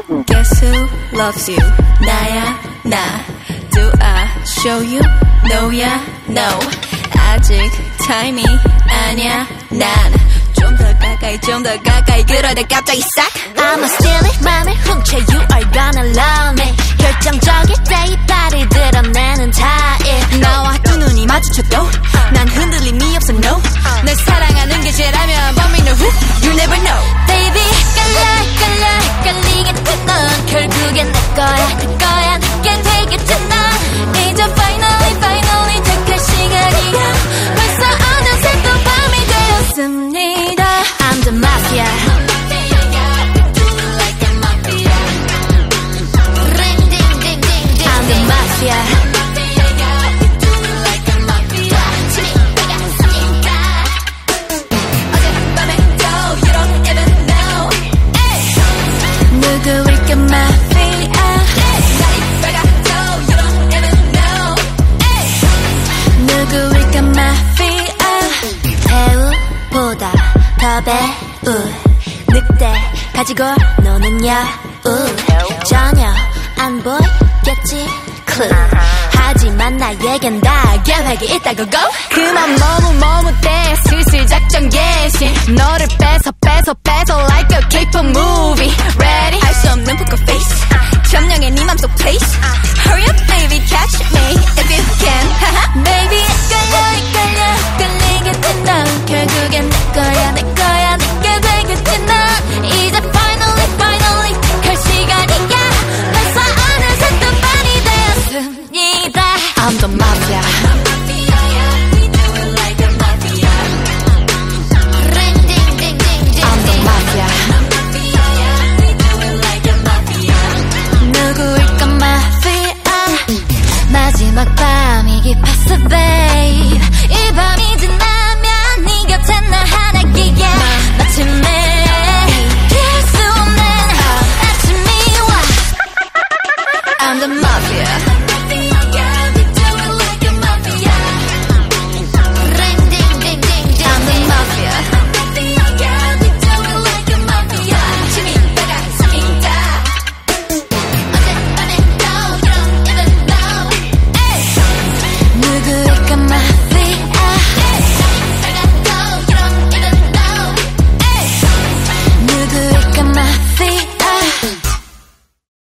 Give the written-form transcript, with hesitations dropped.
Guess who loves you? 나야 나. Do I show you? No야 no. 아직 타임이 아니야 난. 좀 더 가까이 그러다 갑자기 싹. I'ma steal it 맘을 훔쳐 You are gonna love me. 결정적일 때 이빨을 드러내는 타입. 나와 두 눈이 마주쳐도 난 흔들림이 없어 no. 널 사랑하는 게 죄라면 범인은 who? You never know. Baby 헷갈리겠지 넌 결국엔 내 거야 내게 되겠지 넌 이제 finally 택할 시간이야. 벌써 어느새 또 밤이 되었습니다. I'm the mafia. I'm the mafia. 누구일까 마피아. 누구일까 마피아. 배우보다 더 배우 늑대 가지고 노는 여우 전혀 안 보이겠지 clue. 하지만 나에겐 다 계획이 있다고 go. 그만 머뭇대 슬슬 작전 개시. 너를 뺏어 like a K-pop movie. Ready? 할 수 없는 poker face. 점령해 네 맘속 place. Hurry up baby catch me if you can. Baby 헷갈리겠지 넌 결국엔 내 거야 내게 되겠지 넌 이제 finally 택할 시간이야. 벌써 어느새 또 밤이 되었습니다. I'm the mafia. I'm the mafia. 누구일까 mafia. 마지막 밤이 깊었어 babe. 이 밤이 지나면 네 곁에 나 하나기야. 마침내 피할 수 없는 아침이 와. I'm the mafia.